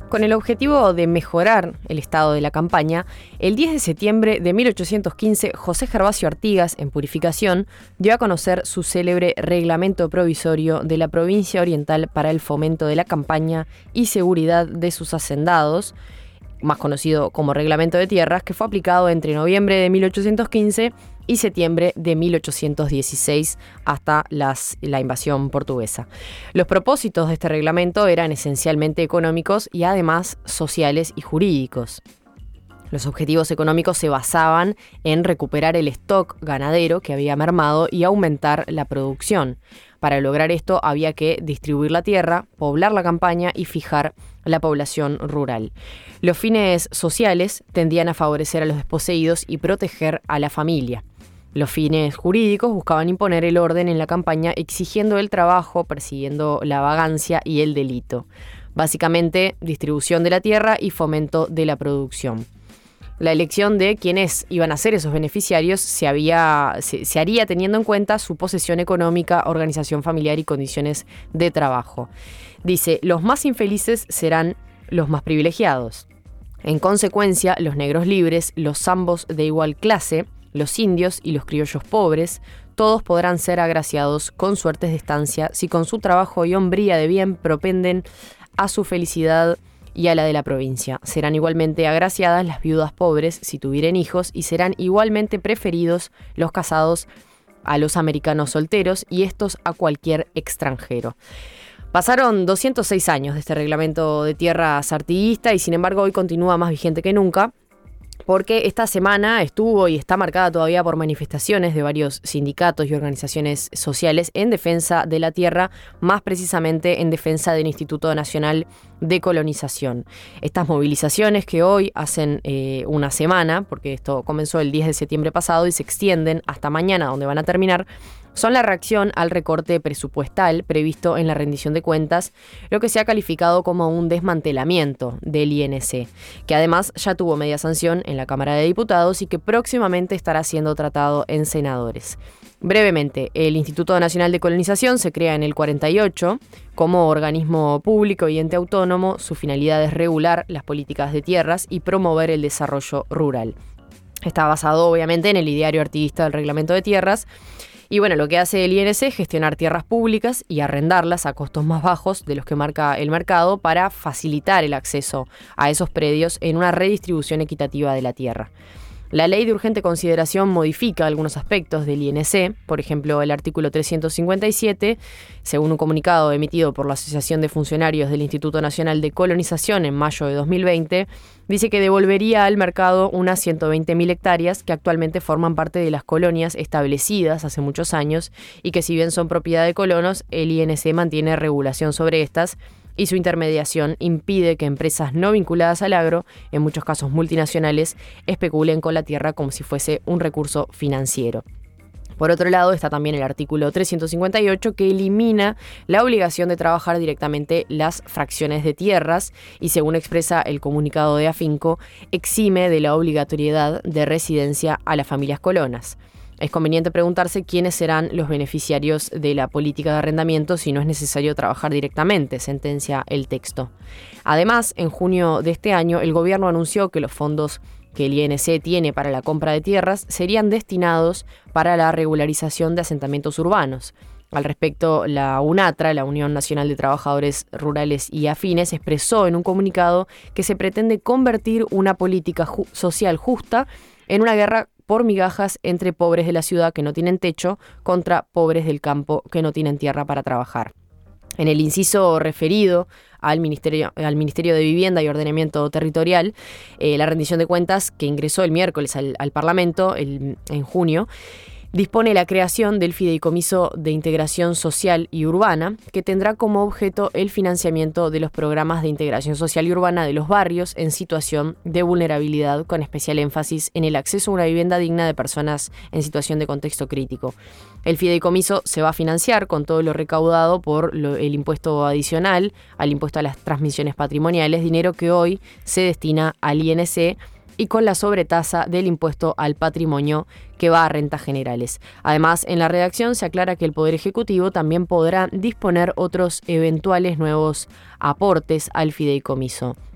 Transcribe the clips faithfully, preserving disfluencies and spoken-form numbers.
Con el objetivo de mejorar el estado de la campaña, el diez de septiembre de mil ochocientos quince, José Gervasio Artigas, en Purificación, dio a conocer su célebre Reglamento Provisorio de la Provincia Oriental para el fomento de la campaña y seguridad de sus hacendados, más conocido como Reglamento de Tierras, que fue aplicado entre noviembre de mil ochocientos quince y septiembre de mil ochocientos dieciséis hasta las, la invasión portuguesa. Los propósitos de este reglamento eran esencialmente económicos y además sociales y jurídicos. Los objetivos económicos se basaban en recuperar el stock ganadero que había mermado y aumentar la producción. Para lograr esto había que distribuir la tierra, poblar la campaña y fijar la población rural. Los fines sociales tendían a favorecer a los desposeídos y proteger a la familia. Los fines jurídicos buscaban imponer el orden en la campaña, exigiendo el trabajo, persiguiendo la vagancia y el delito. Básicamente, distribución de la tierra y fomento de la producción. La elección de quienes iban a ser esos beneficiarios se, había, se, se haría teniendo en cuenta su posesión económica, organización familiar y condiciones de trabajo. Dice, los más infelices serán los más privilegiados. En consecuencia, los negros libres, los zambos de igual clase, los indios y los criollos pobres, todos podrán ser agraciados con suertes de estancia si con su trabajo y hombría de bien propenden a su felicidad y a la de la provincia. Serán igualmente agraciadas las viudas pobres si tuvieren hijos y serán igualmente preferidos los casados a los americanos solteros y estos a cualquier extranjero. Pasaron doscientos seis años de este reglamento de tierras artiguista y sin embargo hoy continúa más vigente que nunca, porque esta semana estuvo y está marcada todavía por manifestaciones de varios sindicatos y organizaciones sociales en defensa de la tierra, más precisamente en defensa del Instituto Nacional de Colonización. Estas movilizaciones que hoy hacen eh, una semana, porque esto comenzó el diez de septiembre pasado y se extienden hasta mañana, donde van a terminar, son la reacción al recorte presupuestal previsto en la rendición de cuentas, lo que se ha calificado como un desmantelamiento del I N C, que además ya tuvo media sanción en la Cámara de Diputados y que próximamente estará siendo tratado en senadores. Brevemente, el Instituto Nacional de Colonización se crea en el cuarenta y ocho como organismo público y ente autónomo. Su finalidad es regular las políticas de tierras y promover el desarrollo rural. Está basado obviamente en el ideario artiguista del Reglamento de Tierras. Y bueno, lo que hace el I N C es gestionar tierras públicas y arrendarlas a costos más bajos de los que marca el mercado para facilitar el acceso a esos predios en una redistribución equitativa de la tierra. La ley de urgente consideración modifica algunos aspectos del I N C, por ejemplo, el artículo trescientos cincuenta y siete, según un comunicado emitido por la Asociación de Funcionarios del Instituto Nacional de Colonización en mayo de dos mil veinte, dice que devolvería al mercado unas ciento veinte mil hectáreas que actualmente forman parte de las colonias establecidas hace muchos años y que si bien son propiedad de colonos, el I N C mantiene regulación sobre estas y su intermediación impide que empresas no vinculadas al agro, en muchos casos multinacionales, especulen con la tierra como si fuese un recurso financiero. Por otro lado, está también el artículo trescientos cincuenta y ocho que elimina la obligación de trabajar directamente las fracciones de tierras y, según expresa el comunicado de Afinco, exime de la obligatoriedad de residencia a las familias colonas. Es conveniente preguntarse quiénes serán los beneficiarios de la política de arrendamiento si no es necesario trabajar directamente, sentencia el texto. Además, en junio de este año, el gobierno anunció que los fondos que el I N C tiene para la compra de tierras serían destinados para la regularización de asentamientos urbanos. Al respecto, la UNATRA, la Unión Nacional de Trabajadores Rurales y Afines, expresó en un comunicado que se pretende convertir una política ju- social justa en una guerra por migajas entre pobres de la ciudad que no tienen techo contra pobres del campo que no tienen tierra para trabajar. En el inciso referido al Ministerio, al Ministerio de Vivienda y Ordenamiento Territorial, eh, la rendición de cuentas que ingresó el miércoles al, al Parlamento el, en junio, dispone la creación del Fideicomiso de Integración Social y Urbana, que tendrá como objeto el financiamiento de los programas de integración social y urbana de los barrios en situación de vulnerabilidad, con especial énfasis en el acceso a una vivienda digna de personas en situación de contexto crítico. El fideicomiso se va a financiar con todo lo recaudado por lo, el impuesto adicional al impuesto a las transmisiones patrimoniales, dinero que hoy se destina al I N C, y con la sobretasa del impuesto al patrimonio que va a rentas generales. Además, en la redacción se aclara que el Poder Ejecutivo también podrá disponer otros eventuales nuevos aportes al fideicomiso.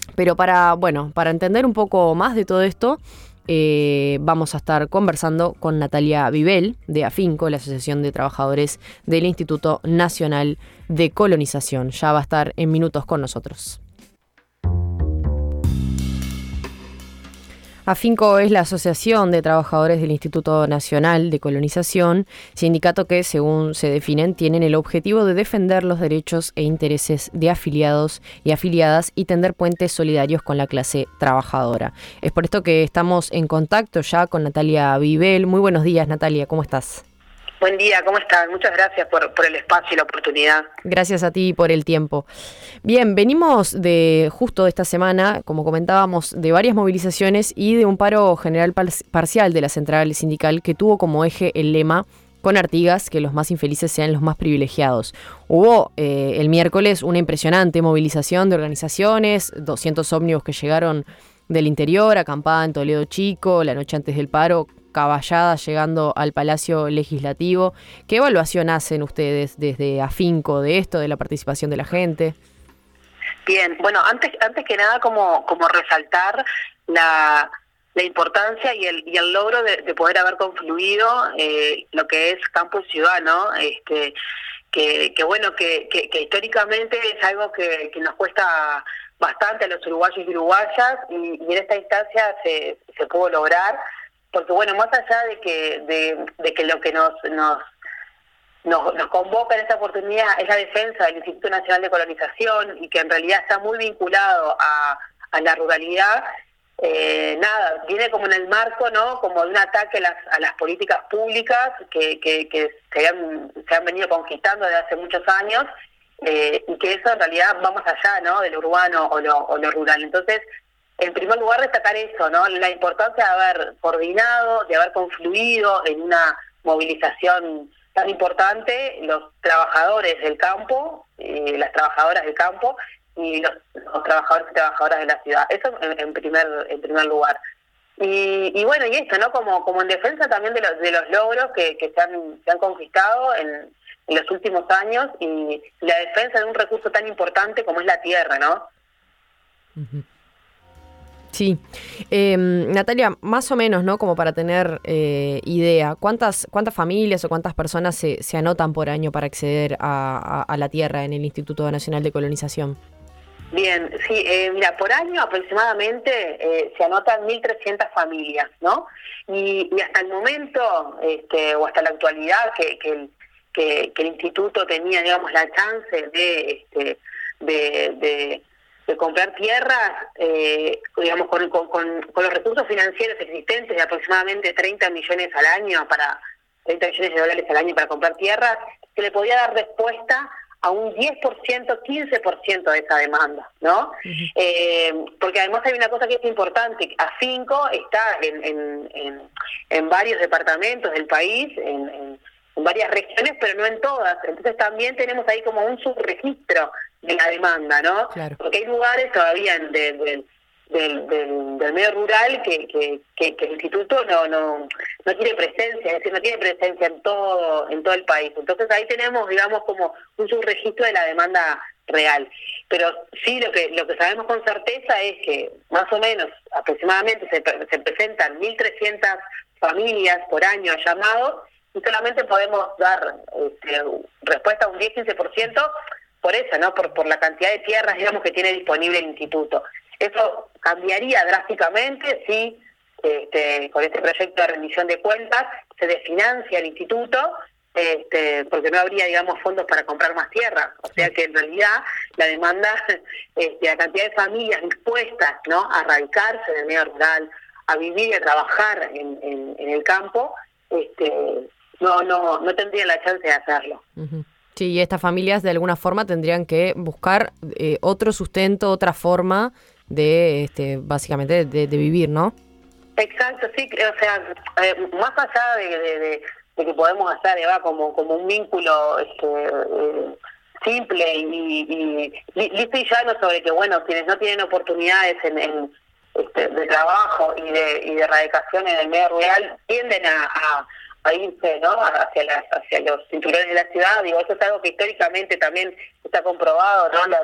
Pero para, bueno, para entender un poco más de todo esto, eh, vamos a estar conversando con Natalia Vivel de AFINCO, la Asociación de Trabajadores del Instituto Nacional de Colonización. Ya va a estar en minutos con nosotros. AFINCO es la Asociación de Trabajadores del Instituto Nacional de Colonización, sindicato que, según se definen, tienen el objetivo de defender los derechos e intereses de afiliados y afiliadas y tender puentes solidarios con la clase trabajadora. Es por esto que estamos en contacto ya con Natalia Vivel. Muy buenos días, Natalia, ¿cómo estás? Buen día, ¿cómo están? Muchas gracias por, por el espacio y la oportunidad. Gracias a ti por el tiempo. Bien, venimos de justo de esta semana, como comentábamos, de varias movilizaciones y de un paro general par- parcial de la central sindical que tuvo como eje el lema "con Artigas, que los más infelices sean los más privilegiados". Hubo eh, el miércoles una impresionante movilización de organizaciones, doscientos ómnibus que llegaron del interior, acampada en Toledo Chico, la noche antes del paro, caballada llegando al Palacio Legislativo. ¿Qué evaluación hacen ustedes desde AFINCO de esto, de la participación de la gente? Bien, bueno, antes antes que nada como como resaltar la la importancia y el y el logro de, de poder haber confluido eh, lo que es Campo y Ciudad, ¿no? Este, que, que bueno, que, que, que históricamente es algo que, que nos cuesta bastante a los uruguayos y uruguayas, y, y en esta instancia se, se pudo lograr, porque bueno, más allá de que de, de que lo que nos nos Nos, nos convoca en esta oportunidad es la defensa del Instituto Nacional de Colonización, y que en realidad está muy vinculado a, a la ruralidad. Eh, nada, viene como en el marco, ¿no?, como de un ataque a las, a las políticas públicas que, que, que se, han, se han venido conquistando desde hace muchos años, eh, y que eso en realidad va más allá, ¿no?, de lo urbano o lo, o lo rural. Entonces, en primer lugar, destacar eso, ¿no?, la importancia de haber coordinado, de haber confluido en una movilización tan importante, los trabajadores del campo, eh, las trabajadoras del campo y los, los trabajadores y trabajadoras de la ciudad. Eso en, en primer en primer lugar. Y, y bueno, y esto, ¿no?, como como en defensa también de los de los logros que, que se han se han conquistado en, en los últimos años, y la defensa de un recurso tan importante como es la tierra, ¿no? Uh-huh. Sí. Eh, Natalia, más o menos, ¿no?, como para tener eh, idea, ¿cuántas cuántas familias o cuántas personas se, se anotan por año para acceder a, a, a la tierra en el Instituto Nacional de Colonización? Bien, sí, eh, mira, por año aproximadamente eh, se anotan mil trescientas familias, ¿no? Y, y hasta el momento, este, o hasta la actualidad, que, que, el, que, que el instituto tenía, digamos, la chance de... Este, de, de de comprar tierras, eh, digamos, con, con, con, con los recursos financieros existentes de aproximadamente treinta millones al año, para treinta millones de dólares al año para comprar tierras, se le podía dar respuesta a un diez por ciento, quince por ciento de esa demanda, ¿no? Uh-huh. Eh, porque además hay una cosa que es importante: AFINCO está en, en, en, en varios departamentos del país, en, en, en varias regiones, pero no en todas. Entonces también tenemos ahí como un subregistro de la demanda, ¿no? Claro. Porque hay lugares todavía de, de, del, del, del medio rural que, que, que, que el instituto no, no, no tiene presencia, es decir, no tiene presencia en todo, en todo el país. Entonces ahí tenemos, digamos, como un subregistro de la demanda real. Pero sí, lo que lo que sabemos con certeza es que más o menos, aproximadamente, se, se presentan mil trescientas familias por año a llamado, y solamente podemos dar este, respuesta a un diez a quince por ciento por eso, ¿no? Por, por la cantidad de tierras, digamos, que tiene disponible el instituto. Eso cambiaría drásticamente si este, con este proyecto de rendición de cuentas se desfinancia el instituto, este, porque no habría, digamos, fondos para comprar más tierra. O sea que en realidad la demanda, este, la cantidad de familias dispuestas, ¿no?, a radicarse en el medio rural, a vivir y a trabajar en, en, en el campo, este, no, no, no tendría la chance de hacerlo. Uh-huh. Sí, y estas familias de alguna forma tendrían que buscar eh, otro sustento, otra forma de, este, básicamente, de, de vivir, ¿no? Exacto, sí, o sea, eh, más allá de, de, de, de que podemos hacer, Eva, como, como un vínculo este, eh, simple y, y listo y llano sobre que, bueno, quienes no tienen oportunidades en, en este, de trabajo y de, y de erradicación en el medio rural tienden a... a a irse, ¿no?, hacia las, hacia los cinturones de la ciudad. Digo, eso es algo que históricamente también está comprobado, ¿no? La,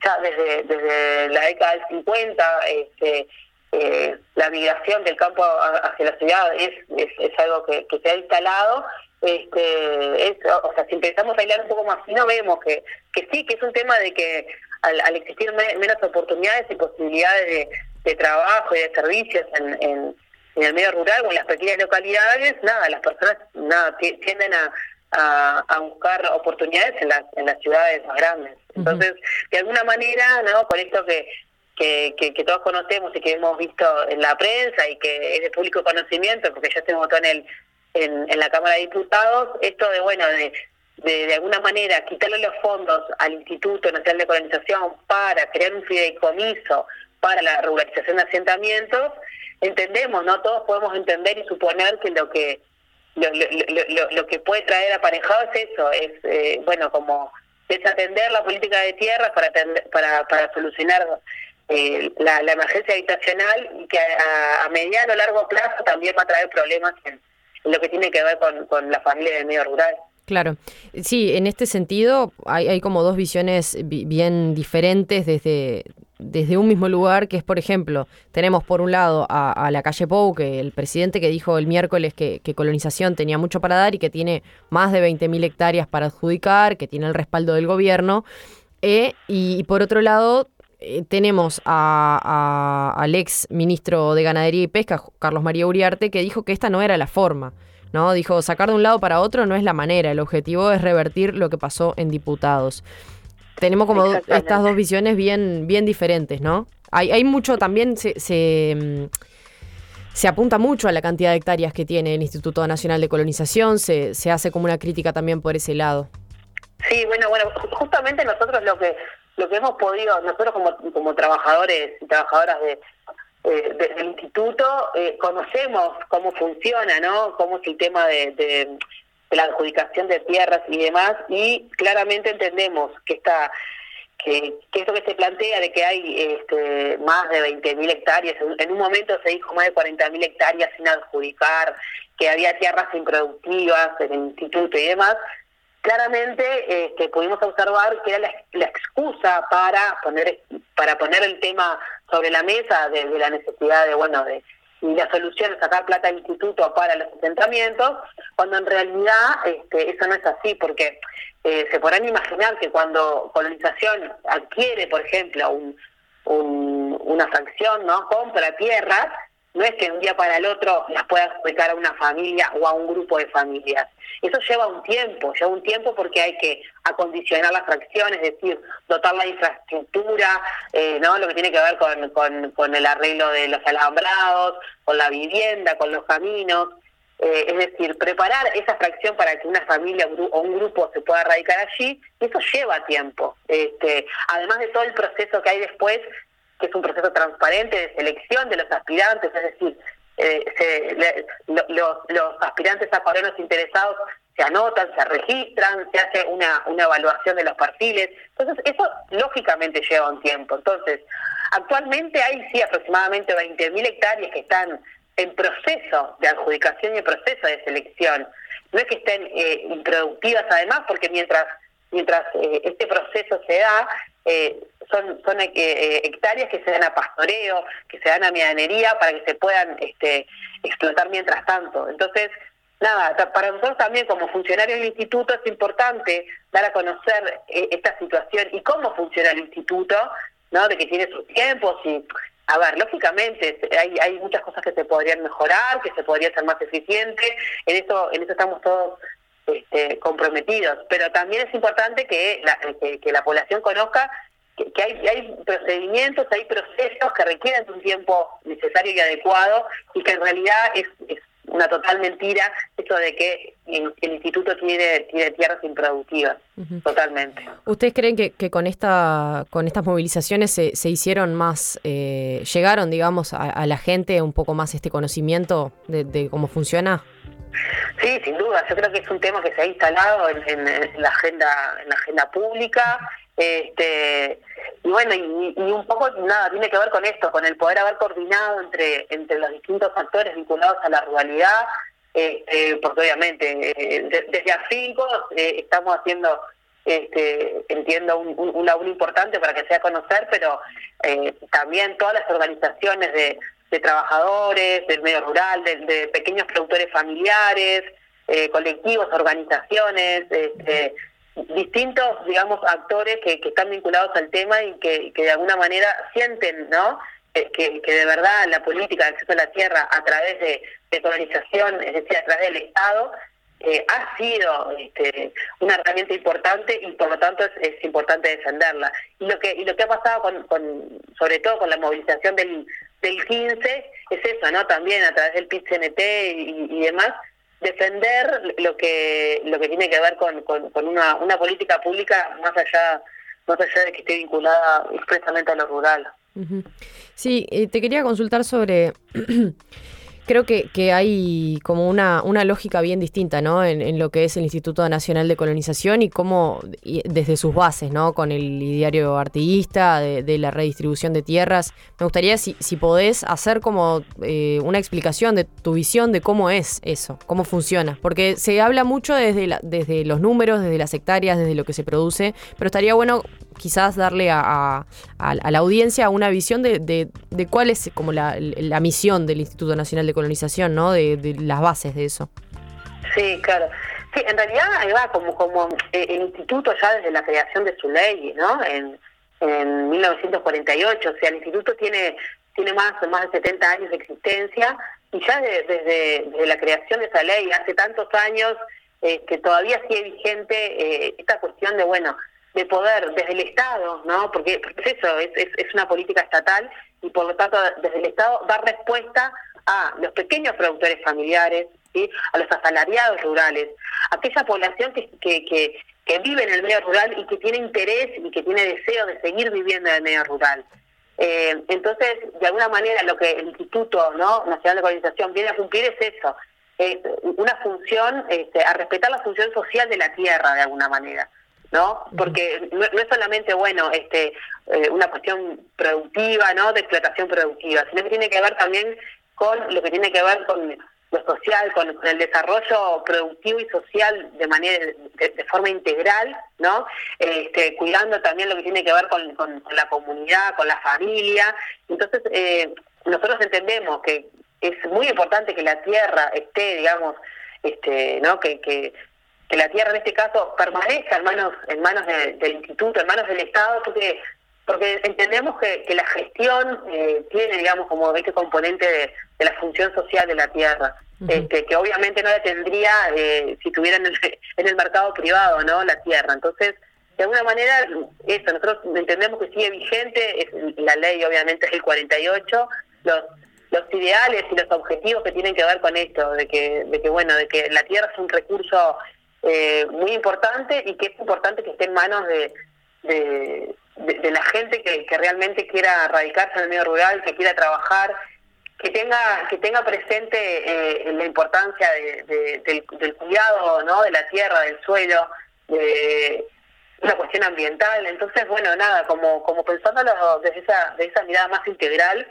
ya desde, desde la década del cincuenta, este, eh, la migración del campo hacia la ciudad es, es, es algo que, que se ha instalado. Este, es, o sea, si empezamos a hilar un poco más fino, vemos que, que sí, que es un tema de que al, al existir me, menos oportunidades y posibilidades de, de trabajo y de servicios en, en, en el medio rural o en las pequeñas localidades, nada, las personas nada tienden a, a, a buscar oportunidades en las, en las ciudades más grandes. Entonces, uh-huh. de alguna manera, ¿no? Con esto que Que, que, que todos conocemos y que hemos visto en la prensa y que es de público conocimiento, porque ya se votó en el en, en la Cámara de Diputados, esto de, bueno, de, de de alguna manera quitarle los fondos al Instituto Nacional de Colonización para crear un fideicomiso para la regularización de asentamientos, entendemos, ¿no? Todos podemos entender y suponer que lo que lo, lo, lo, lo que puede traer aparejado es eso, es, eh, bueno, como desatender la política de tierras para, atender, para, para solucionar Eh, la, la emergencia habitacional y que a, a mediano o largo plazo también va a traer problemas en, en lo que tiene que ver con, con la familia del medio rural. Claro, sí, en este sentido hay, hay como dos visiones bien diferentes desde, desde un mismo lugar, que es, por ejemplo, tenemos por un lado a, a Lacalle Pou, que el presidente que dijo el miércoles que, que colonización tenía mucho para dar y que tiene más de veinte mil hectáreas para adjudicar, que tiene el respaldo del gobierno, eh, y, y por otro lado Eh, tenemos a, a, al ex ministro de Ganadería y Pesca, Carlos María Uriarte, que dijo que esta no era la forma, ¿no? Dijo, sacar de un lado para otro no es la manera, el objetivo es revertir lo que pasó en diputados. Tenemos como estas dos visiones bien, bien diferentes, ¿no? Hay, hay mucho también, se, se, se apunta mucho a la cantidad de hectáreas que tiene el Instituto Nacional de Colonización, se, se hace como una crítica también por ese lado. Sí, bueno, bueno, justamente nosotros lo que lo que hemos podido, nosotros como como trabajadores y trabajadoras de, eh, de del instituto, eh, conocemos cómo funciona, ¿no? Cómo es el tema de, de, de la adjudicación de tierras y demás, y claramente entendemos que está que, que esto que se plantea de que hay este, más de veinte mil hectáreas, en, en un momento se dijo más de cuarenta mil hectáreas sin adjudicar, que había tierras improductivas en el instituto y demás. Claramente este, pudimos observar que era la, la excusa para poner para poner el tema sobre la mesa de, de la necesidad de, bueno, de y la solución de sacar plata al instituto para los asentamientos, cuando en realidad este, eso no es así, porque eh, se podrán imaginar que cuando colonización adquiere, por ejemplo, un, un, una fracción, ¿no? Compra tierras, no es que de un día para el otro las pueda adjudicar a una familia o a un grupo de familias. Eso lleva un tiempo, lleva un tiempo porque hay que acondicionar las fracciones, es decir, dotar la infraestructura, eh, ¿no? Lo que tiene que ver con, con, con el arreglo de los alambrados, con la vivienda, con los caminos. Eh, es decir, preparar esa fracción para que una familia o un grupo se pueda radicar allí, eso lleva tiempo. Este, además de todo el proceso que hay después, que es un proceso transparente de selección de los aspirantes, es decir, eh, se, le, lo, los, los aspirantes a colonos interesados se anotan, se registran, se hace una, una evaluación de los perfiles, entonces eso lógicamente lleva un tiempo. Entonces, actualmente hay sí aproximadamente veinte mil hectáreas que están en proceso de adjudicación y en proceso de selección. No es que estén eh, improductivas además, porque mientras, mientras eh, este proceso se da, eh, son son eh, hectáreas que se dan a pastoreo, que se dan a medianería para que se puedan este, explotar mientras tanto. Entonces, nada, para nosotros también como funcionarios del instituto es importante dar a conocer eh, esta situación y cómo funciona el instituto, ¿no? De que tiene sus tiempos y, a ver, lógicamente hay hay muchas cosas que se podrían mejorar, que se podría ser más eficiente, en eso en eso estamos todos este, comprometidos, pero también es importante que la, que, que la población conozca que, que hay, hay procedimientos, hay procesos que requieren de un tiempo necesario y adecuado y que en realidad es, es una total mentira eso de que el, el instituto tiene, tiene tierras improductivas, uh-huh. Totalmente. ¿Ustedes creen que, que con esta con estas movilizaciones se, se hicieron más, eh, llegaron, digamos, a, a la gente un poco más este conocimiento de, de cómo funciona? Sí, sin duda. Yo creo que es un tema que se ha instalado en, en, en la agenda en la agenda pública. Este, y bueno, y, y un poco nada, tiene que ver con esto, con el poder haber coordinado entre entre los distintos actores vinculados a la ruralidad, eh, eh, porque obviamente eh, de, desde Afinco eh, estamos haciendo este, entiendo, un, un, un laburo importante para que sea conocer, pero eh, también todas las organizaciones de, de trabajadores, del medio rural, de, de pequeños productores familiares, eh, colectivos, organizaciones, este, distintos, digamos, actores que, que están vinculados al tema y que, que de alguna manera sienten, ¿no?, que, que de verdad la política de acceso a la tierra a través de, de colonización, es decir, a través del Estado, eh, ha sido este, una herramienta importante y por lo tanto es, es importante defenderla. Y lo que y lo que ha pasado con, con sobre todo con la movilización del, del quince es eso, ¿no?, también a través del P I T C N T y, y demás, defender lo que lo que tiene que ver con, con, con una, una política pública más allá más allá de que esté vinculada expresamente a lo rural. Uh-huh. Sí, eh, te quería consultar sobre creo que, que hay como una, una lógica bien distinta, ¿no?, en, en lo que es el Instituto Nacional de Colonización y cómo y desde sus bases, ¿no?, con el ideario artiguista de, de la redistribución de tierras. Me gustaría si, si podés hacer como eh, una explicación de tu visión de cómo es eso, cómo funciona, porque se habla mucho desde, la, desde los números, desde las hectáreas, desde lo que se produce, pero estaría bueno quizás darle a, a, a la audiencia una visión de, de, de cuál es como la, la misión del Instituto Nacional de Colonización, ¿no?, de, de las bases de eso. Sí, claro. Sí, en realidad ahí va como como eh, el instituto ya desde la creación de su ley, ¿no?, en, en mil novecientos cuarenta y ocho, o sea, el instituto tiene tiene más más de setenta años de existencia y ya de, desde, desde la creación de esa ley hace tantos años eh, que todavía sigue vigente eh, esta cuestión de, bueno, de poder desde el Estado, ¿no?, porque, porque es eso, es, es, es una política estatal y por lo tanto desde el Estado dar respuesta a los pequeños productores familiares, ¿sí?, a los asalariados rurales, a aquella población que, que, que, que vive en el medio rural y que tiene interés y que tiene deseo de seguir viviendo en el medio rural. Eh, entonces, de alguna manera lo que el Instituto, ¿no?, Nacional de Colonización viene a cumplir es eso, es una función, este, a respetar la función social de la tierra de alguna manera, ¿no? Porque no, no es solamente, bueno, este eh, una cuestión productiva, ¿no?, de explotación productiva, sino que tiene que ver también con lo que tiene que ver con lo social, con, con el desarrollo productivo y social de manera de, de forma integral, ¿no?, este, cuidando también lo que tiene que ver con, con, con la comunidad, con la familia. Entonces, eh, nosotros entendemos que es muy importante que la tierra esté, digamos, este, ¿no?, que, que que la tierra en este caso permanezca en manos en manos de, del instituto, en manos del Estado, porque porque entendemos que, que la gestión eh, tiene, digamos, como este componente de, de la función social de la tierra, uh-huh. este, que obviamente no la tendría eh, si tuviera en el, en el mercado privado, ¿no?, la tierra. Entonces, de alguna manera, eso, nosotros entendemos que sigue vigente, es, la ley obviamente es el cuarenta y ocho, los los ideales y los objetivos que tienen que ver con esto, de que, de que bueno, de que la tierra es un recurso Eh, muy importante y que es importante que esté en manos de, de, de, de la gente que, que realmente quiera radicarse en el medio rural, que quiera trabajar, que tenga que tenga presente eh, la importancia de, de, del, del cuidado, ¿no?, de la tierra, del suelo, de una cuestión ambiental. Entonces, bueno, nada, como como pensándolo desde esa, de esa mirada más integral,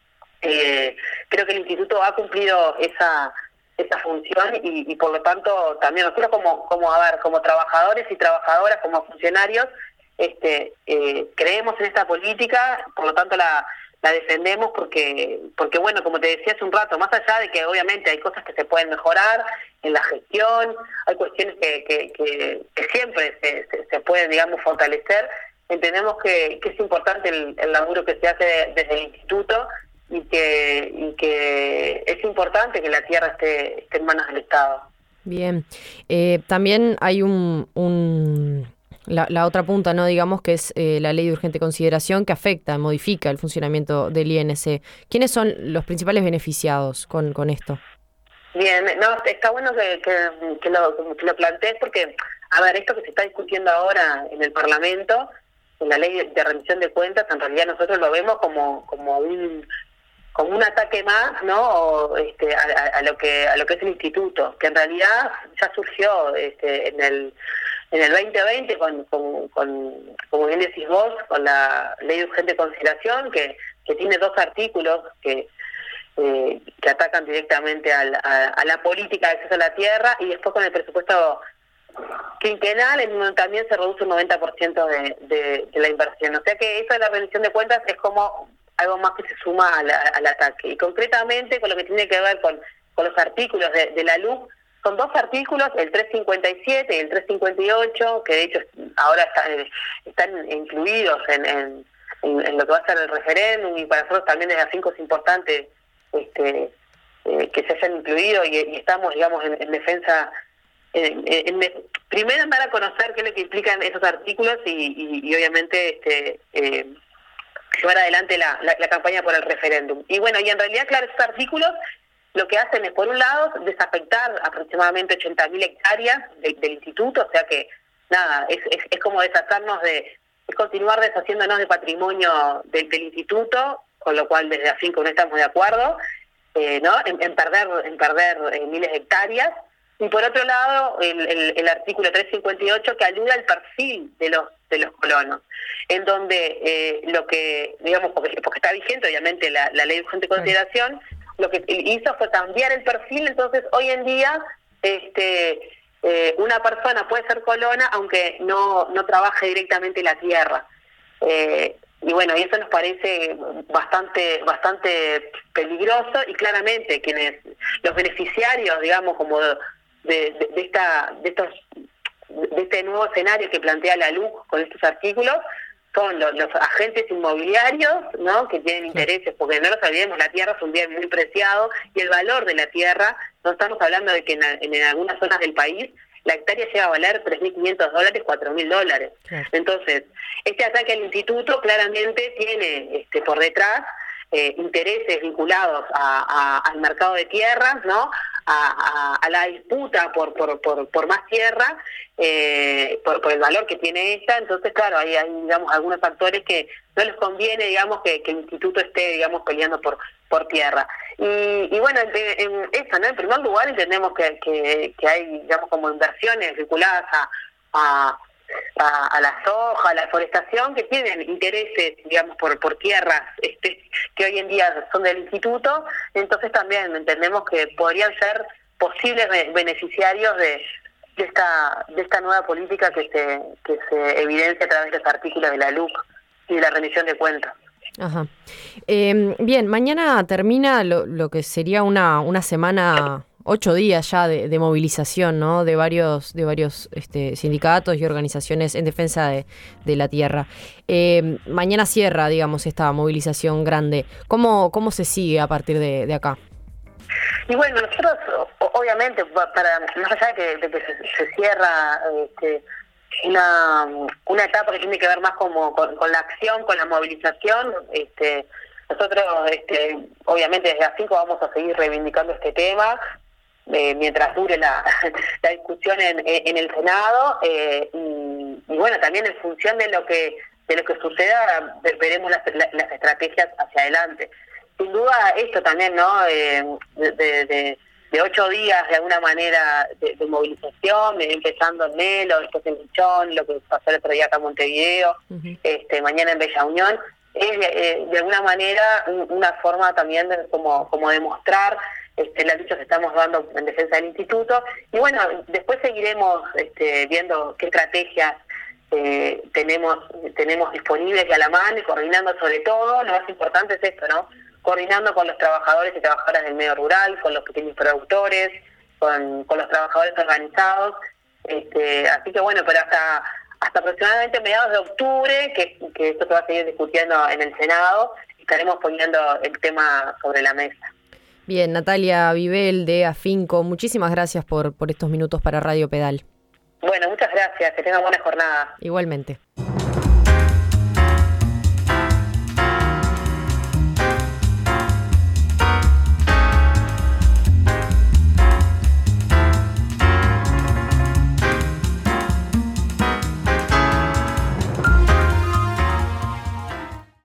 eh, creo que el instituto ha cumplido esa esa función y, y por lo tanto también nosotros como como a ver como trabajadores y trabajadoras, como funcionarios, este eh, creemos en esta política, por lo tanto la la defendemos porque porque bueno, como te decía hace un rato, más allá de que obviamente hay cosas que se pueden mejorar en la gestión, hay cuestiones que que, que, que siempre se, se, se pueden, digamos, fortalecer, entendemos que, que es importante el, el laburo que se hace desde el instituto y que y que es importante que la tierra esté, esté en manos del Estado. Bien. Eh, también hay un, un la, la otra punta, ¿no?, digamos, que es eh, la ley de urgente consideración, que afecta, modifica el funcionamiento del I N C. ¿Quiénes son los principales beneficiados con, con esto? Bien, no, está bueno que, que, que, lo, que lo plantees porque, a ver, esto que se está discutiendo ahora en el Parlamento, en la ley de rendición de cuentas, en realidad nosotros lo vemos como como un como un ataque más, ¿no?, o, este, a, a lo que a lo que es el instituto, que en realidad ya surgió este, en el en el veinte veinte con, con, con como bien decís vos, con la ley de urgente consideración, que que tiene dos artículos que eh, que atacan directamente al, a, a la política de acceso a la tierra, y después con el presupuesto quinquenal, en donde también se reduce un noventa por ciento de, de, de la inversión. O sea que eso de la rendición de cuentas es como algo más que se suma a la, al ataque. Y concretamente con lo que tiene que ver con, con los artículos de, de la L U C, son dos artículos, el trescientos cincuenta y siete y el trescientos cincuenta y ocho, que de hecho ahora están, están incluidos en, en, en lo que va a ser el referéndum, y para nosotros también desde AFINCO es importante este, eh, que se hayan incluido, y, y estamos, digamos, en, en defensa, en, en, en, primero andar a conocer qué es lo que implican esos artículos y, y, y obviamente este eh, llevar adelante la, la, la campaña por el referéndum. Y bueno, y en realidad, claro, esos artículos lo que hacen es, por un lado, desafectar aproximadamente ochenta mil hectáreas de, del instituto, o sea que, nada, es, es, es como deshacernos de, es continuar deshaciéndonos de patrimonio de, del instituto, con lo cual desde AFINCO no estamos de acuerdo, eh, ¿no? En, en perder, en perder eh, miles de hectáreas. Y por otro lado, el, el, el artículo trescientos cincuenta y ocho, que alude al perfil de los de los colonos, en donde eh, lo que, digamos, porque, porque está vigente obviamente la, la ley de urgente consideración, lo que hizo fue cambiar el perfil. Entonces hoy en día este eh, una persona puede ser colona aunque no no trabaje directamente la tierra, eh, y bueno, y eso nos parece bastante bastante peligroso, y claramente quienes los beneficiarios, digamos, como de, de, de esta de estos de este nuevo escenario que plantea la L U C con estos artículos son los, los agentes inmobiliarios, ¿no?, que tienen intereses, porque no nos olvidemos, la tierra es un bien muy preciado, y el valor de la tierra, no estamos hablando de que en, en, en algunas zonas del país la hectárea llega a valer tres mil quinientos dólares, cuatro mil dólares. Claro. Entonces, este ataque al instituto claramente tiene este, por detrás eh, intereses vinculados a, a, al mercado de tierras, ¿no?, A, a, a la disputa por por por, por más tierra, eh, por, por el valor que tiene esta. Entonces, claro, hay, hay digamos algunos factores que no les conviene, digamos, que, que el instituto esté, digamos, peleando por por tierra. Y, y bueno, en, en eso, ¿no? En primer lugar, entendemos que, que, que hay, digamos, como inversiones vinculadas a, a A, a la soja, a la forestación, que tienen intereses, digamos, por por tierras este, que hoy en día son del instituto. Entonces también entendemos que podrían ser posibles beneficiarios de, de esta de esta nueva política que se que se evidencia a través de los artículos de la L U C y de la rendición de cuentas. Ajá. Eh, bien, mañana termina lo, lo que sería una una semana, ocho días ya de, de movilización, ¿no?, de varios de varios este, sindicatos y organizaciones en defensa de, de la tierra. Eh, mañana cierra, digamos, esta movilización grande. ¿Cómo cómo se sigue a partir de, de acá? Y bueno, nosotros, obviamente, para más allá de que, de que se, se cierra este, una una etapa que tiene que ver más como con, con la acción, con la movilización, este, nosotros, este, obviamente, desde AFINCO vamos a seguir reivindicando este tema. Eh, mientras dure la, la discusión en, en el Senado, eh, y, y bueno, también en función de lo que de lo que suceda veremos las, las estrategias hacia adelante. Sin duda esto también, ¿no?, eh, de, de, de ocho días de alguna manera de, de movilización, empezando en Melo, después en Michón, lo que pasó el otro día acá en Montevideo, uh-huh. este mañana en Bella Unión, es eh, de alguna manera una forma también de como como demostrar Este, la lucha que estamos dando en defensa del instituto. Y bueno, después seguiremos este, viendo qué estrategias eh, tenemos tenemos disponibles y a la mano, y coordinando sobre todo. Lo más importante es esto, ¿no?, coordinando con los trabajadores y trabajadoras del medio rural, con los pequeños productores, con, con los trabajadores organizados. Este, así que bueno, pero hasta hasta aproximadamente mediados de octubre, que, que esto se va a seguir discutiendo en el Senado, estaremos poniendo el tema sobre la mesa. Bien, Natalia Vivel de AFINCO, muchísimas gracias por, por estos minutos para Radio Pedal. Bueno, muchas gracias, que tengan buena jornada. Igualmente.